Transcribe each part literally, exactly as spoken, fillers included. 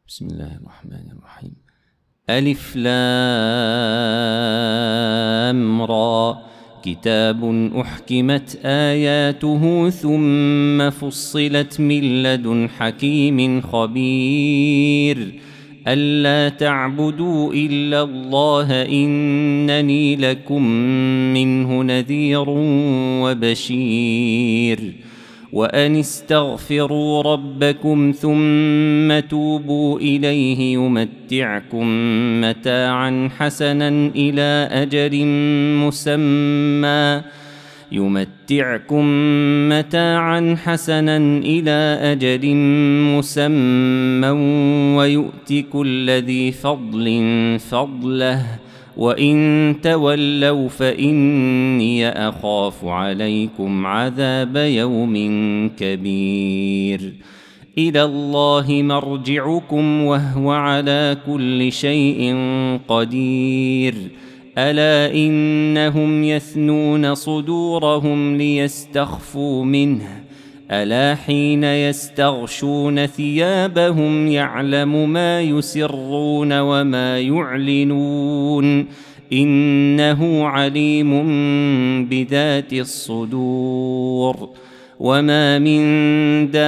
بسم الله الرحمن الرحيم. ألف لام را، كتاب أحكمت آياته ثم فصلت من لدن حكيم خبير ألا تعبدوا إلا الله إنني لكم منه نذير وبشير وأن استغفروا ربكم ثم توبوا إليه يمتعكم متاعا حسنا إلى أجل مسمى يمتعكم متاعا حسنا إلى أجل مسمى ويؤت كل ذي فضل فضله وإن تولوا فإني أخاف عليكم عذاب يوم كبير. إلى الله مرجعكم وهو على كل شيء قدير. ألا إنهم يثنون صدورهم ليستخفوا منه ألا حين يستغشون ثيابهم يعلم ما يسرون وما يعلنون إنه عليم بذات الصدور. وما من دابة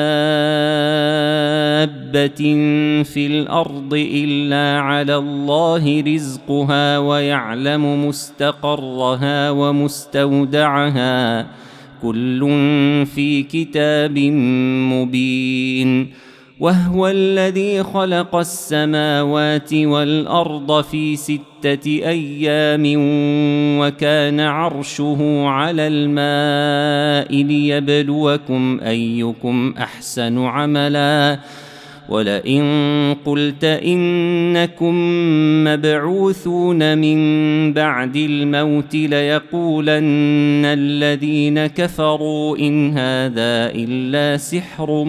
في الأرض إلا على الله رزقها ويعلم مستقرها ومستودعها كل في كتاب مبين. وهو الذي خلق السماوات والأرض في ستة أيام وكان عرشه على الماء ليبلوكم أيكم أحسن عملا ولئن قلت إنكم مبعوثون من بعد الموت ليقولن الذين كفروا إن هذا إلا سحر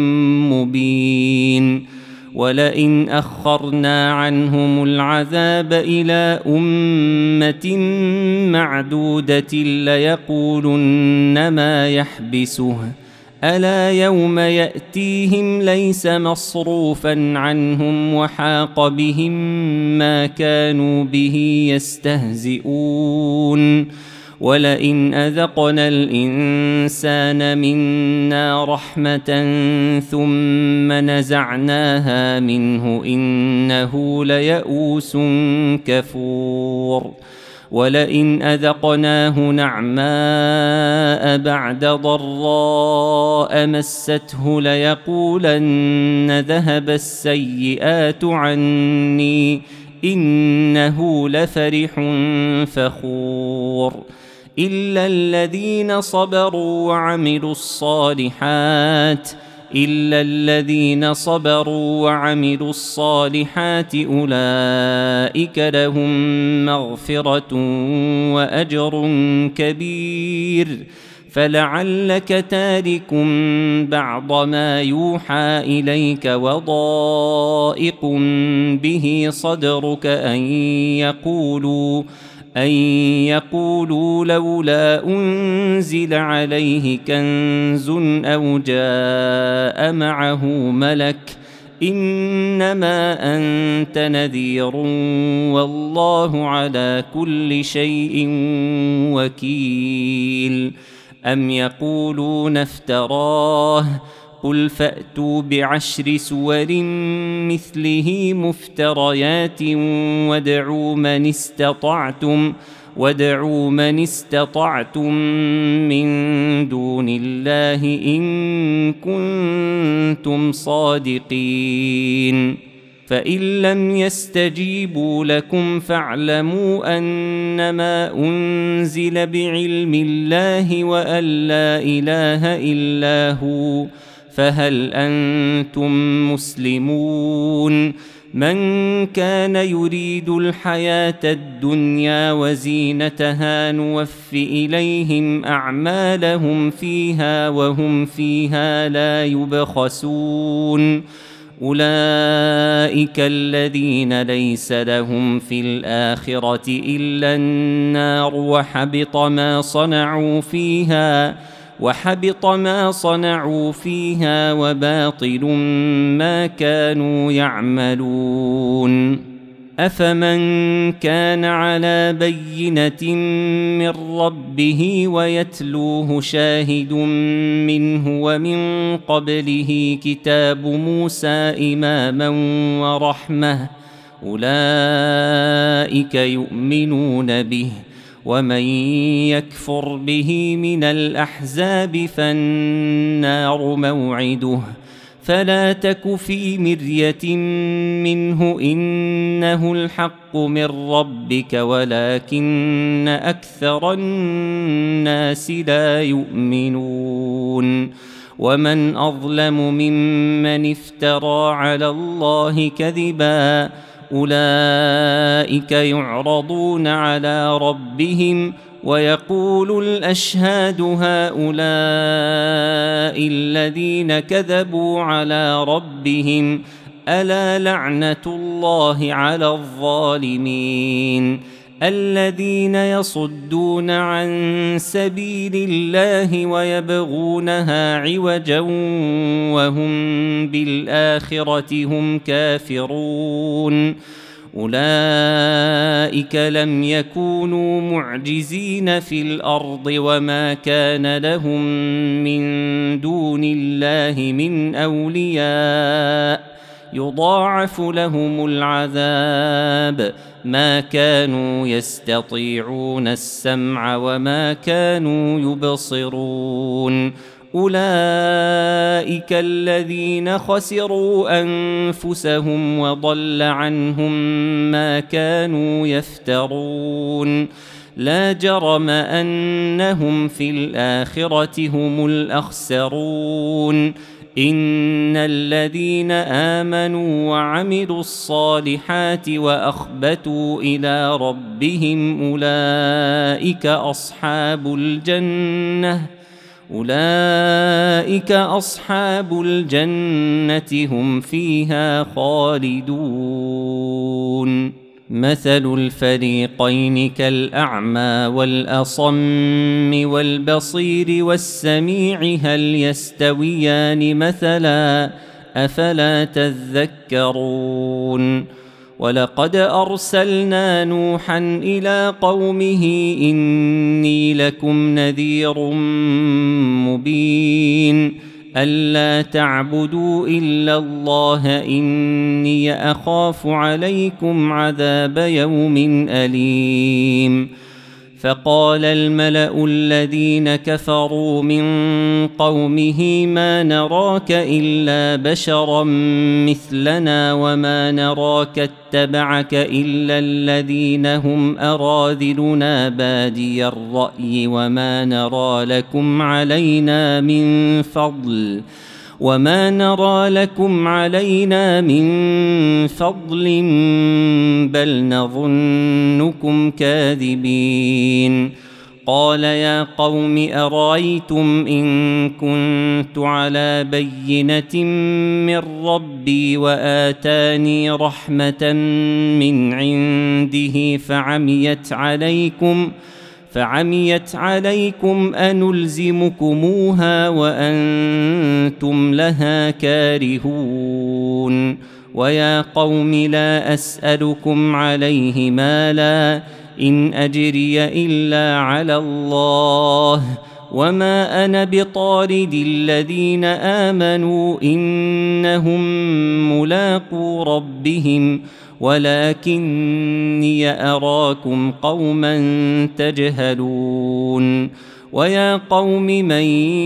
مبين. ولئن أخرنا عنهم العذاب إلى أمة معدودة ليقولن ما يحبسه ألا يوم يأتيهم ليس مصروفا عنهم وحاق بهم ما كانوا به يستهزئون. ولئن أذقنا الإنسان منا رحمة ثم نزعناها منه إنه ليئوس كفور. ولئن أذقناه نعماء بعد ضراء مسته ليقولن ذهب السيئات عني إنه لفرح فخور. إلا الذين صبروا وعملوا الصالحات إلا الذين صبروا وعملوا الصالحات أولئك لهم مغفرة وأجر كبير. فلعلك تارك بعض ما يوحى إليك وضائق به صدرك أن يقولوا أن يقولوا لولا أنزل عليه كنز أو جاء معه ملك إنما أنت نذير والله على كل شيء وكيل. أم يقولون افتراه قل فأتوا بعشر سور مثله مفتريات وادعوا من استطعتم وادعوا من استطعتم من دون الله إن كنتم صادقين. فإن لم يستجيبوا لكم فاعلموا أنما أنزل بعلم الله وأن لا إله إلا هو فهل أنتم مسلمون. من كان يريد الحياة الدنيا وزينتها نوف إليهم أعمالهم فيها وهم فيها لا يبخسون. أولئك الذين ليس لهم في الآخرة إلا النار وحبط ما صنعوا فيها وحبط ما صنعوا فيها وباطل ما كانوا يعملون. أفمن كان على بينة من ربه ويتلوه شاهد منه ومن قبله كتاب موسى إماما ورحمة أولئك يؤمنون به، ومن يكفر به من الأحزاب فالنار موعده، فلا تك في مرية منه إنه الحق من ربك ولكن أكثر الناس لا يؤمنون. ومن أظلم ممن افترى على الله كذبا أولئك يعرضون على ربهم ويقول الأشهاد هؤلاء الذين كذبوا على ربهم ألا لعنة الله على الظالمين الذين يصدون عن سبيل الله ويبغونها عوجا وهم بالآخرة هم كافرون. أولئك لم يكونوا معجزين في الأرض وما كان لهم من دون الله من أولياء يضاعف لهم العذاب ما كانوا يستطيعون السمع وما كانوا يبصرون. أولئك الذين خسروا أنفسهم وضل عنهم ما كانوا يفترون. لا جرم أنهم في الآخرة هم الأخسرون. إن الذين آمنوا وعملوا الصالحات وأخبتوا إلى ربهم أولئك أصحاب الجنة أولئك أصحاب الجنة هم فيها خالدون. مثل الفريقين كالأعمى والأصم والبصير والسميع هل يستويان مثلا أفلا تذكرون. ولقد أرسلنا نوحا إلى قومه إني لكم نذير مبين ألا تعبدوا إلا الله إني أخاف عليكم عذاب يوم أليم. فقال الملأ الذين كفروا من قومه ما نراك إلا بشرا مثلنا وما نراك اتبعك إلا الذين هم أراذلنا بادي الرأي وما نرى لكم علينا من فضل وما نرى لكم علينا من فضل بل نظنكم كاذبين. قال يا قوم أرأيتم إن كنت على بينة من ربي وآتاني رحمة من عنده فعميت عليكم فعميت عليكم أنلزمكموها وأنتم لها كارهون. ويا قوم لا أسألكم عليه مالا إن أجري إلا على الله وما أنا بطارد الذين آمنوا إنهم ملاقو ربهم ولكني أراكم قوما تجهلون. ويا قوم من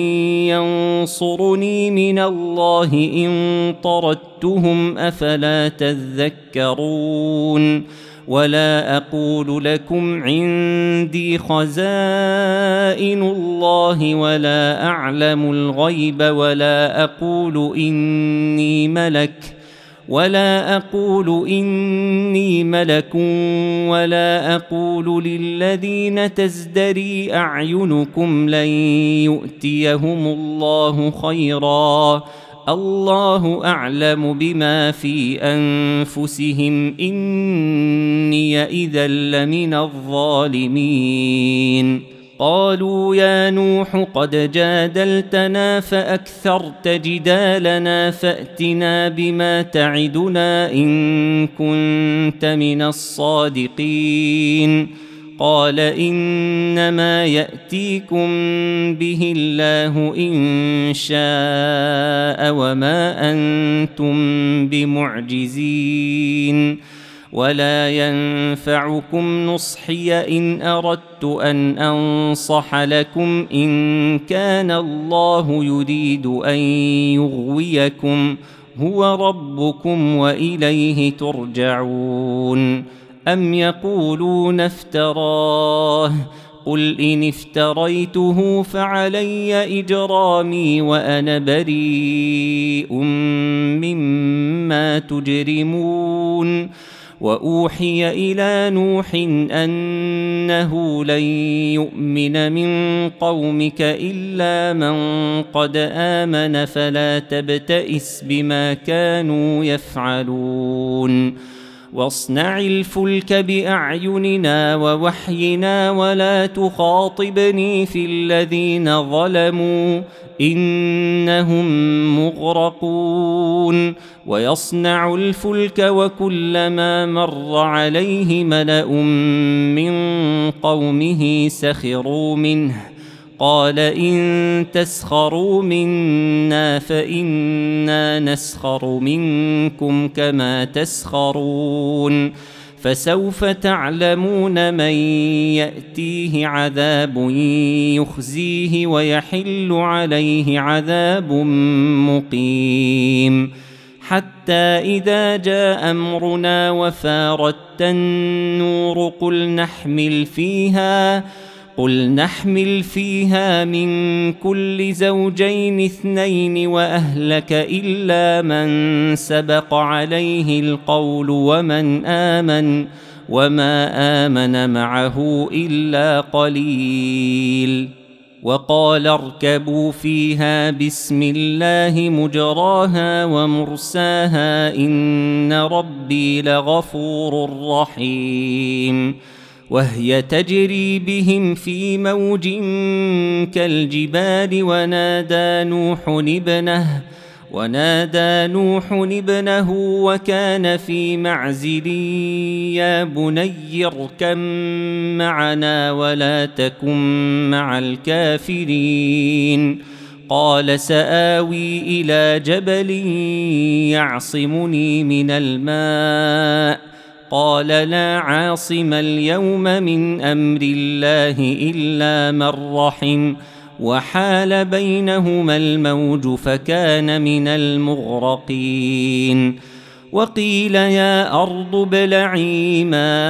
ينصرني من الله إن طردتهم أفلا تذكرون. ولا أقول لكم عندي خزائن الله ولا أعلم الغيب ولا أقول إني ملك ولا أقول إني ملك ولا أقول للذين تزدري أعينكم لن يؤتيهم الله خيرا الله أعلم بما في أنفسهم إني إذا لمن الظالمين. قالوا يا نوح قد جادلتنا فأكثرت جدالنا فأتنا بما تعدنا إن كنت من الصادقين قال إنما يأتيكم به الله إن شاء وما أنتم بمعجزين ولا ينفعكم نصحي إن أردت أن أنصح لكم إن كان الله يريد أن يغويكم هو ربكم وإليه ترجعون أم يقولون افتراه قل إن افتريته فعلي إجرامي وأنا بريء مما تجرمون وأوحي إلى نوح أنه لن يؤمن من قومك إلا من قد آمن فلا تبتئس بما كانوا يفعلون واصنع الفلك بأعيننا ووحينا ولا تخاطبني في الذين ظلموا إنهم مغرقون ويصنع الفلك وكلما مر عليه ملأ من قومه سخروا منه قال إن تسخروا منا فإنا نسخر منكم كما تسخرون فسوف تعلمون من يأتيه عذاب يخزيه ويحل عليه عذاب مقيم حتى إذا جاء أمرنا وفارت النور قل نحمل فيها قل نحمل فيها من كل زوجين اثنين وأهلك إلا من سبق عليه القول ومن آمن وما آمن معه إلا قليل وقال اركبوا فيها بسم الله مجراها ومرساها إن ربي لغفور رحيم وهي تجري بهم في موج كالجبال ونادى نوح ابنه ونادى نوح ابنه وكان في معزل يا بني اركب معنا ولا تكن مع الكافرين قال سآوي إلى جبل يعصمني من الماء قال لا عاصم اليوم من أمر الله إلا من رحم وحال بينهما الموج فكان من المغرقين وقيل يا أرض ابلعي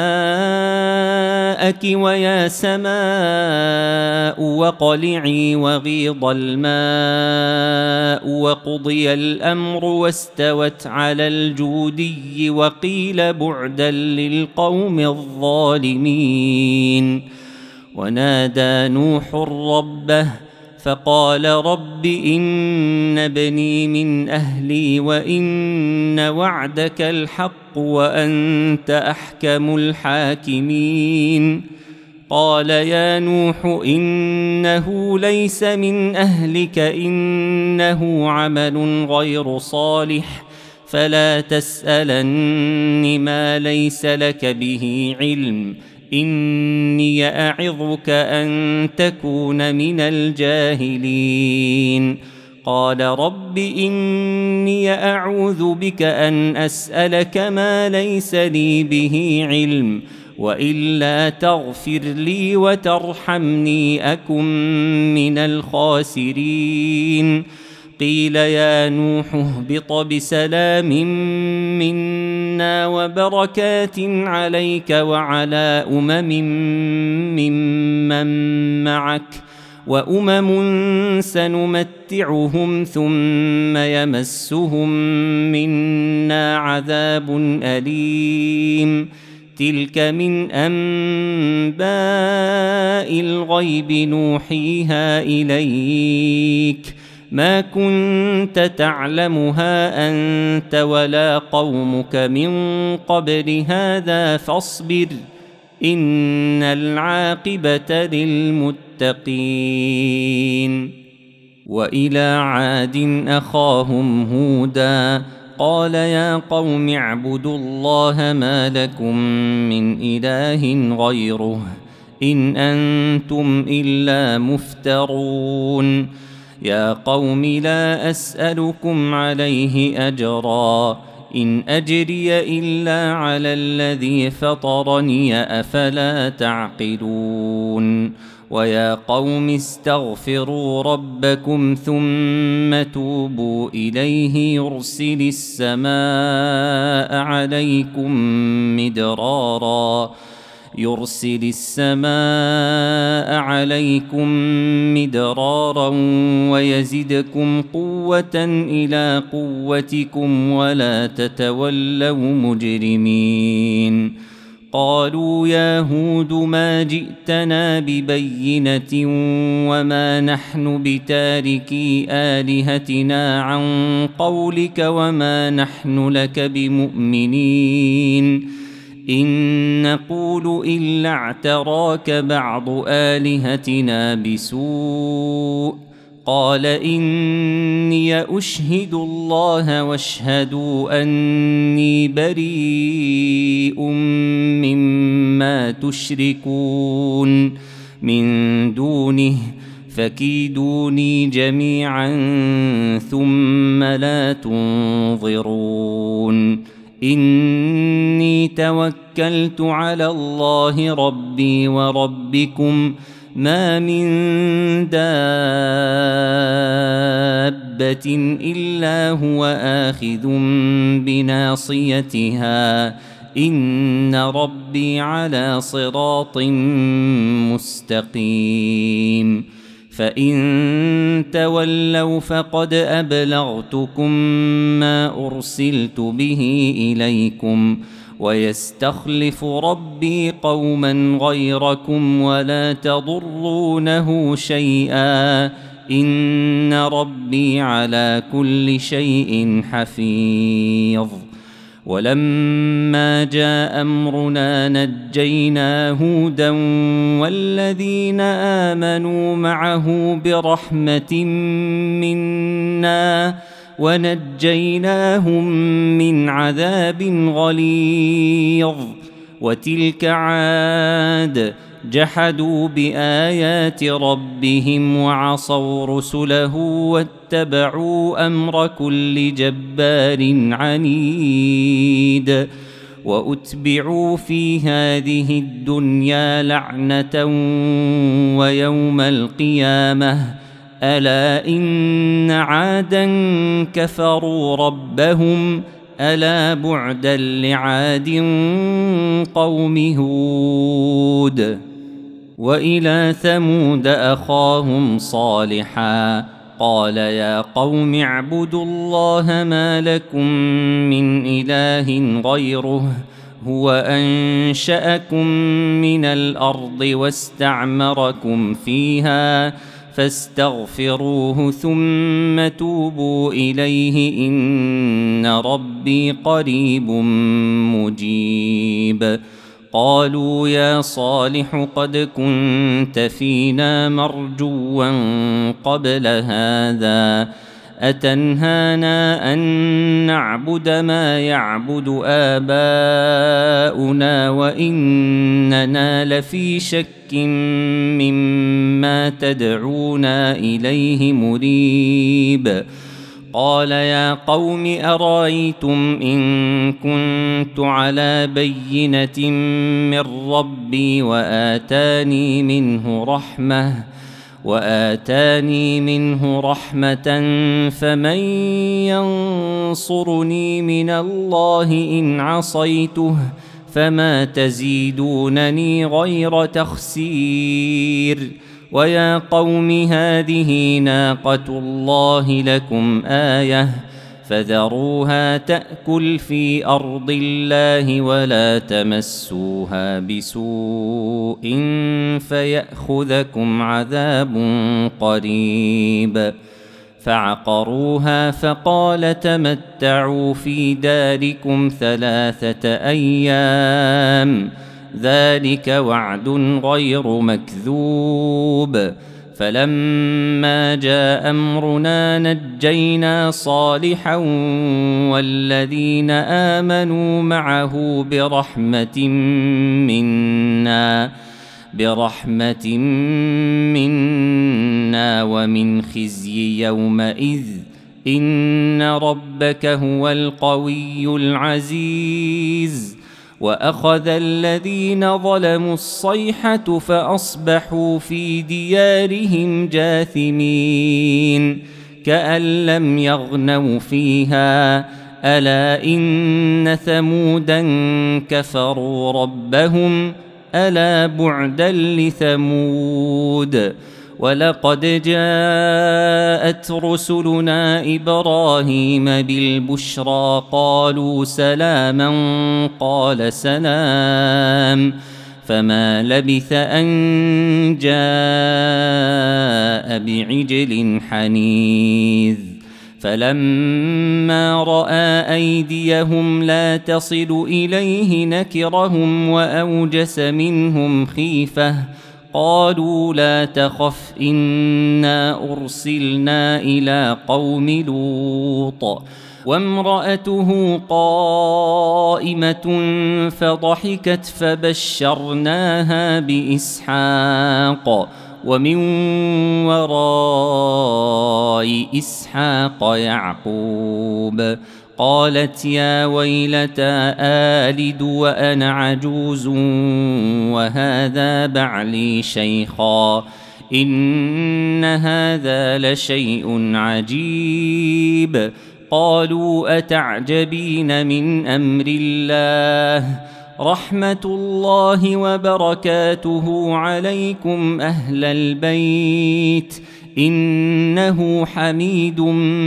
ماءك ويا سماء وقلعي وغيض الماء وقضي الأمر واستوت على الجودي وقيل بعدا للقوم الظالمين ونادى نوح ربه فقال رب إن ابني من أهلي وإن وعدك الحق وأنت أحكم الحاكمين قال يا نوح إنه ليس من أهلك إنه عمل غير صالح فلا تسألن ما ليس لك به علم إني أعظك أن تكون من الجاهلين قال رب إني أعوذ بك أن أسألك ما ليس لي به علم وإلا تغفر لي وترحمني أكن من الخاسرين قيل يا نوح اهبط بسلام منا وبركات عليك وعلى أمم ممن معك وأمم سنمتعهم ثم يمسهم منا عذاب أليم تلك من أنباء الغيب نوحيها إليك ما كنت تعلمها أنت ولا قومك من قبل هذا فاصبر إن العاقبة للمتقين. وإلى عاد أخاهم هودا قال يا قوم اعبدوا الله ما لكم من إله غيره إن أنتم إلا مفترون. يا قوم لا أسألكم عليه أجرا إن أجري إلا على الذي فطرني أفلا تعقلون. ويا قوم استغفروا ربكم ثم توبوا إليه يرسل السماء عليكم مدرارا يرسل السماء عليكم مدرارا ويزدكم قوة إلى قوتكم ولا تتولوا مجرمين. قالوا يا هود ما جئتنا ببينة وما نحن بتاركي آلهتنا عن قولك وما نحن لك بمؤمنين إن نقول إلا اعتراك بعض آلهتنا بسوء. قال إني أشهد الله واشهدوا أني بريء مما تشركون من دونه فكيدوني جميعا ثم لا تنظرون. إني توكلت على الله ربي وربكم ما من دابة إلا هو آخذ بناصيتها إن ربي على صراط مستقيم. فإن تولوا فقد أبلغتكم ما أرسلت به إليكم ويستخلف ربي قوما غيركم ولا تضرونه شيئا إن ربي على كل شيء حفيظ. ولما جاء أمرنا نجينا هودا والذين آمنوا معه برحمة منا ونجيناهم من عذاب غليظ. وتلك عاد جحدوا بآيات ربهم وعصوا رسله واتبعوا أمر كل جبار عنيد. وأتبعوا في هذه الدنيا لعنة ويوم القيامة ألا إن عادا كفروا ربهم ألا بعدا لعاد قوم هود. وإلى ثمود أخاهم صالحا قال يا قوم اعبدوا الله ما لكم من إله غيره هو أنشأكم من الأرض واستعمركم فيها فاستغفروه ثم توبوا إليه إن ربي قريب مجيب. قالوا يا صالح قد كنت فينا مرجوا قبل هذا أتنهانا أن نعبد ما يعبد آباؤنا وإننا لفي شك مما تدعونا إليه مريب. قال يا قوم أرأيتم إن كنت على بينة من ربي وآتاني منه رحمة وآتاني منه رحمة فمن ينصرني من الله إن عصيته فما تزيدونني غير تخسير. ويا قوم هذه ناقة الله لكم آية فذروها تأكل في أرض الله ولا تمسوها بسوء فيأخذكم عذاب قريب. فعقروها فقال تمتعوا في داركم ثلاثة أيام ذلك وعد غير مكذوب فلما جاء أمرنا نجينا صالحا والذين آمنوا معه برحمة منا برحمة منا ومن خزي يومئذ إن ربك هو القوي العزيز وأخذ الذين ظلموا الصيحة فأصبحوا في ديارهم جاثمين كأن لم يغنوا فيها ألا إن ثمودا كفروا ربهم ألا بعدا لثمود ولقد جاءت رسلنا إبراهيم بالبشرى قالوا سلاما قال سلام فما لبث أن جاء بعجل حنيذ فلما رأى أيديهم لا تصل إليه نكرهم وأوجس منهم خيفة قالوا لا تخف إنا أرسلنا إلى قوم لوط وامرأته قائمة فضحكت فبشرناها بإسحاق ومن وراء إسحاق يعقوب قالت يا ويلتى آلد وأنا عجوز وهذا بعلي شيخا إن هذا لشيء عجيب قالوا أتعجبين من أمر الله رحمة الله وبركاته عليكم أهل البيت إنه حميد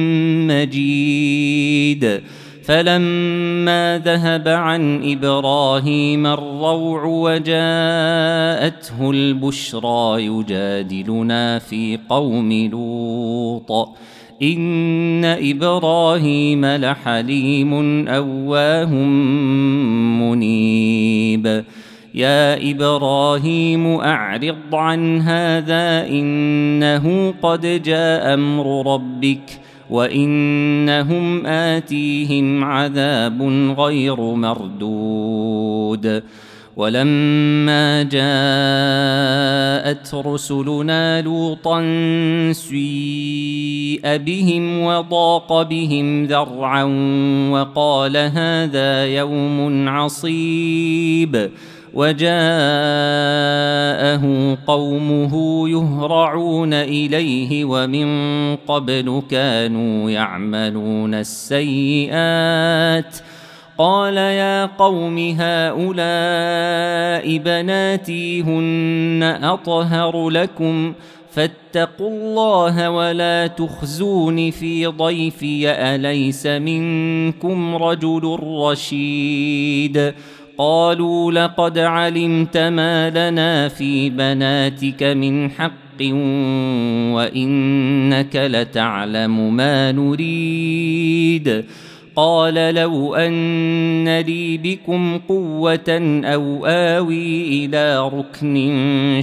مجيد فلما ذهب عن إبراهيم الروع وجاءته البشرى يجادلنا في قوم لوط إن إبراهيم لحليم أواه منيب يا إبراهيم أعرض عن هذا إنه قد جاء أمر ربك وإنهم آتيهم عذاب غير مردود ولما جاءت رسلنا لوطا سيء بهم وضاق بهم ذرعا وقال هذا يوم عصيب وجاءه قومه يهرعون إليه ومن قبل كانوا يعملون السيئات قال يا قوم هؤلاء بناتي هن أطهر لكم فاتقوا الله ولا تخزون في ضيفي أليس منكم رجل رشيد قالوا لقد علمت ما لنا في بناتك من حق وإنك لتعلم ما نريد قال لو أن لي بكم قوة أو آوي إلى ركن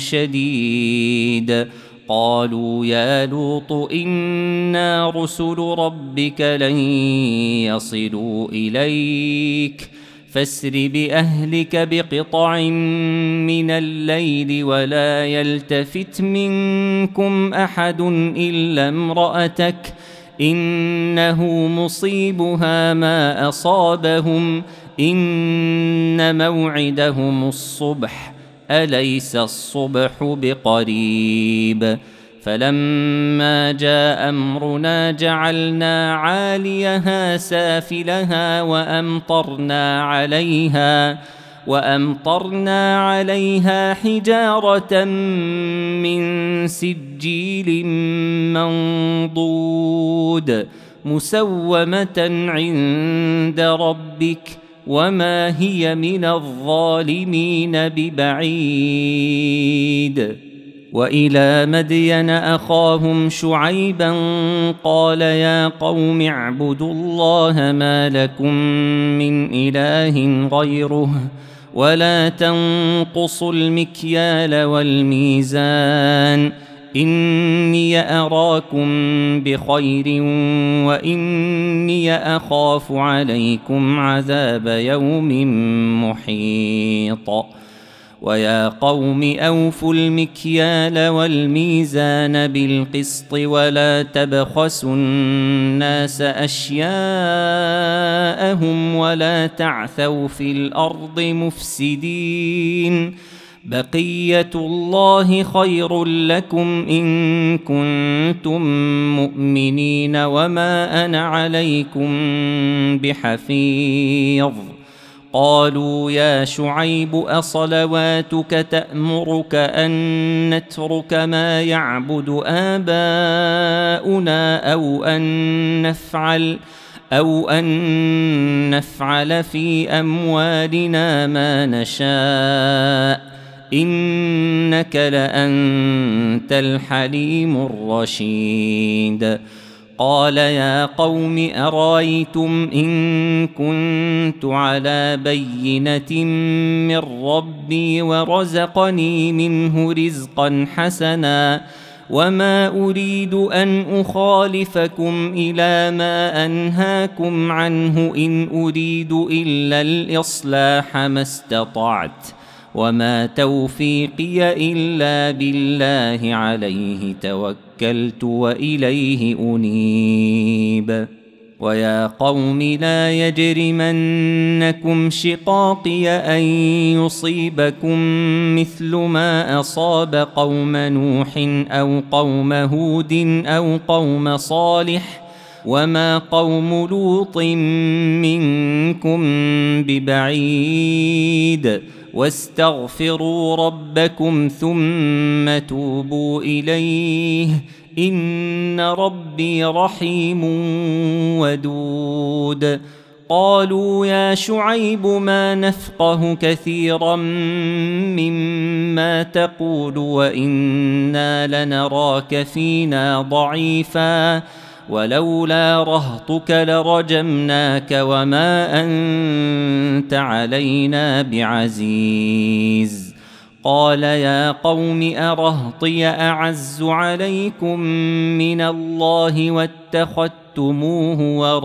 شديد قالوا يا لوط إنا رسل ربك لن يصلوا إليك فاسر بأهلك بقطع من الليل ولا يلتفت منكم أحد إلا امرأتك إنه مصيبها ما أصابهم إن موعدهم الصبح أليس الصبح بقريب فلما جاء أمرنا جعلنا عاليها سافلها وأمطرنا عليها وأمطرنا عليها حجارة من سجيل منضود مسومة عند ربك وما هي من الظالمين ببعيد وإلى مدين أخاهم شعيبا قال يا قوم اعبدوا الله ما لكم من إله غيره ولا تنقصوا المكيال والميزان إني أراكم بخير وإني أخاف عليكم عذاب يوم محيط ويا قوم أوفوا المكيال والميزان بالقسط ولا تبخسوا الناس أشياءهم ولا تعثوا في الأرض مفسدين بقية الله خير لكم إن كنتم مؤمنين وما أنا عليكم بحفيظ قالوا يا شعيب أصلواتك تأمرك أن نترك ما يعبد آباؤنا أو أن نفعل أو أن نفعل في أموالنا ما نشاء إنك لأنت الحليم الرشيد قال يا قوم أرأيتم إن كنت على بينة من ربي ورزقني منه رزقا حسنا وما أريد أن أخالفكم إلى ما أنهاكم عنه إن أريد إلا الإصلاح ما استطعت وما توفيقي إلا بالله عليه توكلت وإليه أنيب ويا قوم لا يجرمنكم شقاقي أن يصيبكم مثل ما أصاب قوم نوح أو قوم هود أو قوم صالح وما قوم لوط منكم ببعيد واستغفروا ربكم ثم توبوا إليه إن ربي رحيم ودود قالوا يا شعيب ما نفقه كثيرا مما تقول وإنا لنراك فينا ضعيفا ولولا رهطك لرجمناك وما أنت علينا بعزيز قال يا قوم أرهطي أعز عليكم من الله واتخذتموه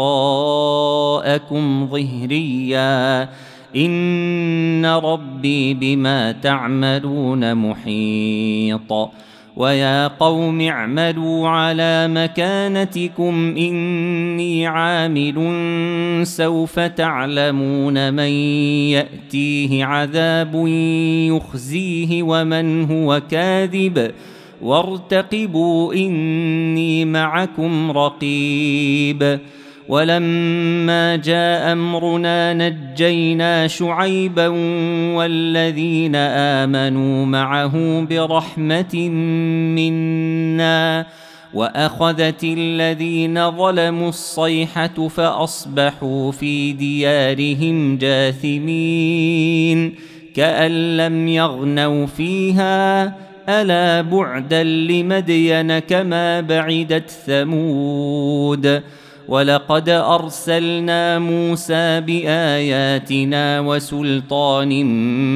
وراءكم ظهريا إن ربي بما تعملون محيط ويا قوم اعملوا على مكانتكم إني عامل سوف تعلمون من يأتيه عذاب يخزيه ومن هو كاذب وارتقبوا إني معكم رقيب ولما جاء أمرنا نجينا شعيبا والذين آمنوا معه برحمة منا وأخذت الذين ظلموا الصيحة فأصبحوا في ديارهم جاثمين كأن لم يغنوا فيها ألا بعدا لمدين كما بعدت ثمود ولقد أرسلنا موسى بآياتنا وسلطان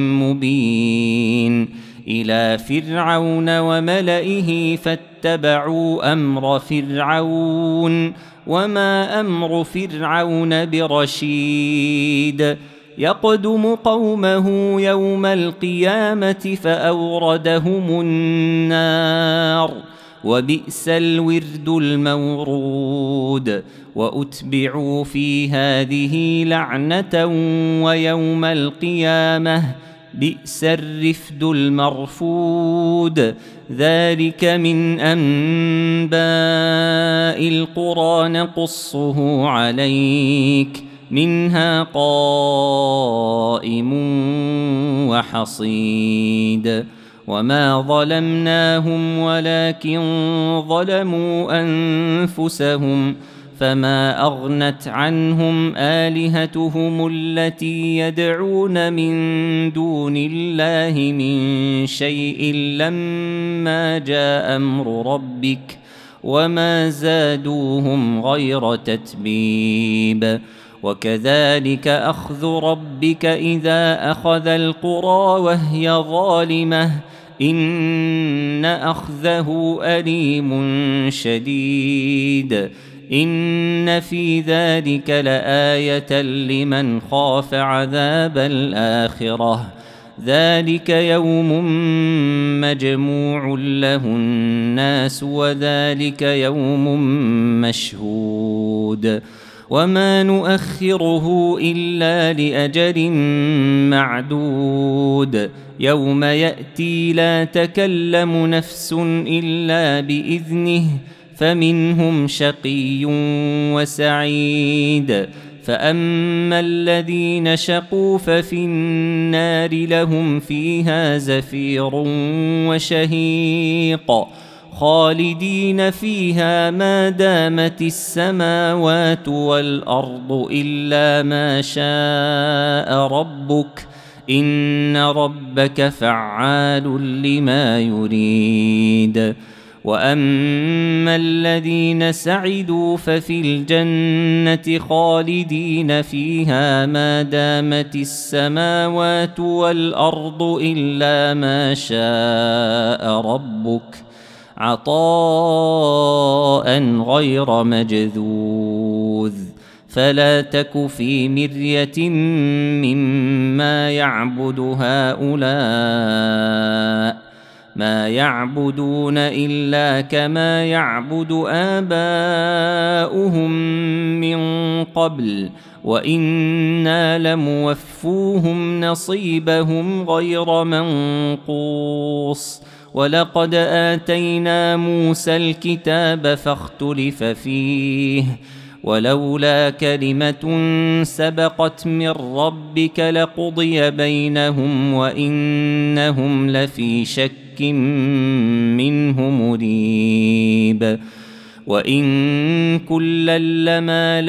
مبين إلى فرعون وملئه فاتبعوا أمر فرعون وما أمر فرعون برشيد يقدم قومه يوم القيامة فأوردهم النار وبئس الورد المورود وأتبعوا في هذه لعنة ويوم القيامة بئس الرفد المرفود ذلك من أنباء القرى نقصه عليك منها قائم وحصيد وما ظلمناهم ولكن ظلموا أنفسهم فما أغنت عنهم آلهتهم التي يدعون من دون الله من شيء لما جاء أمر ربك وما زادوهم غير تتبيب وكذلك أخذ ربك إذا أخذ القرى وهي ظالمة إن أخذه أليم شديد إن في ذلك لآية لمن خاف عذاب الآخرة ذلك يوم مجموع له الناس وذلك يوم مشهود وما نؤخره إلا لأجل معدود يوم يأتي لا تكلم نفس إلا بإذنه فمنهم شقي وسعيد فأما الذين شقوا ففي النار لهم فيها زفير وشهيق خالدين فيها ما دامت السماوات والأرض إلا ما شاء ربك إن ربك فعال لما يريد وأما الذين سعدوا ففي الجنة خالدين فيها ما دامت السماوات والأرض إلا ما شاء ربك عطاء غير مجذوذ فلا تك في مرية مما يعبد هؤلاء ما يعبدون إلا كما يعبد آباؤهم من قبل وإنا لموفوهم نصيبهم غير منقوص ولقد آتينا موسى الكتاب فاختلف فيه ولولا كلمة سبقت من ربك لقضي بينهم وإنهم لفي شك منه مريب وإن كلا لما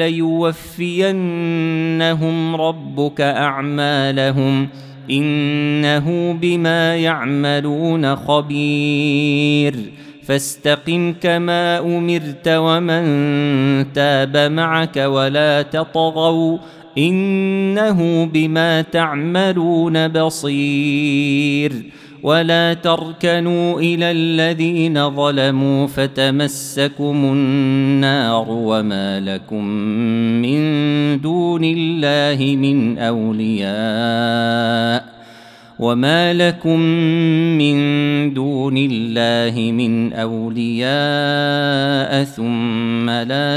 ليوفينهم ربك أعمالهم إنه بما يعملون خبير فاستقم كما أمرت ومن تاب معك ولا تطغوا إنه بما تعملون بصير ولا تركنوا إلى الذين ظلموا فتمسكم النار وما لكم من دون الله من أولياء وما لكم من دون الله من أولياء ثم لا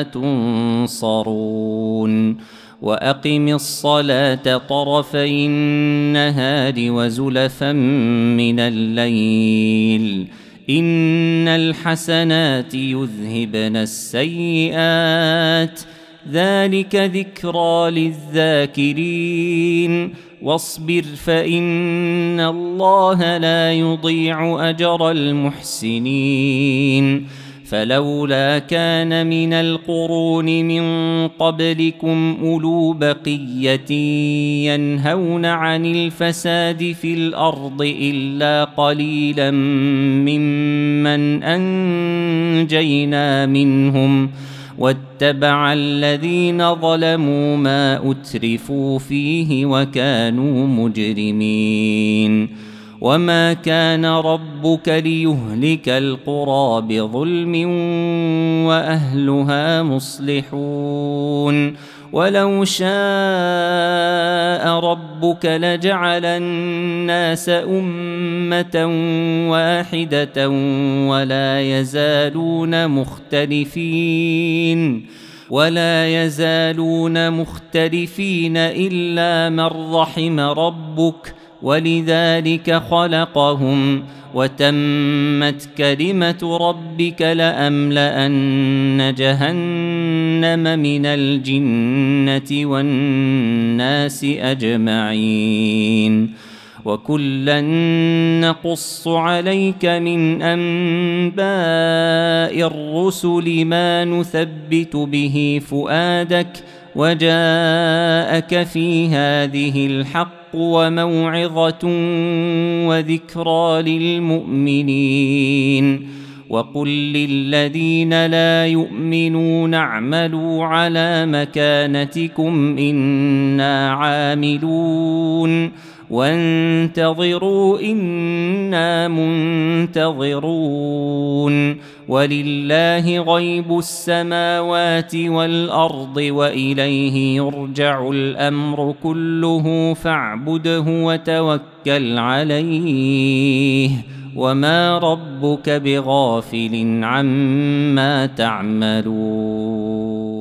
تنصرون وأقم الصلاة طرفي النهار وزلفا من الليل إن الحسنات يذهبن السيئات ذلك ذكرى للذاكرين واصبر فإن الله لا يضيع أجر المحسنين فلولا كان من القرون من قبلكم أولو بقية ينهون عن الفساد في الأرض إلا قليلا ممن أنجينا منهم واتبع الذين ظلموا ما أترفوا فيه وكانوا مجرمين وما كان ربك ليهلك القرى بظلم وأهلها مصلحون ولو شاء ربك لجعل الناس أمة واحدة ولا يزالون مختلفين ولا يزالون مختلفين إلا من رحم ربك ولذلك خلقهم وتمت كلمة ربك لأملأن جهنم من الجنة والناس أجمعين وكلا نقص عليك من أنباء الرسل ما نثبت به فؤادك وجاءك في هذه الحق وموعظة وذكرى للمؤمنين وقل للذين لا يؤمنون اعملوا على مكانتكم إنا عاملون وانتظروا إنا منتظرون ولله غيب السماوات والأرض وإليه يرجع الأمر كله فاعبده وتوكل عليه وما ربك بغافل عما تعملون.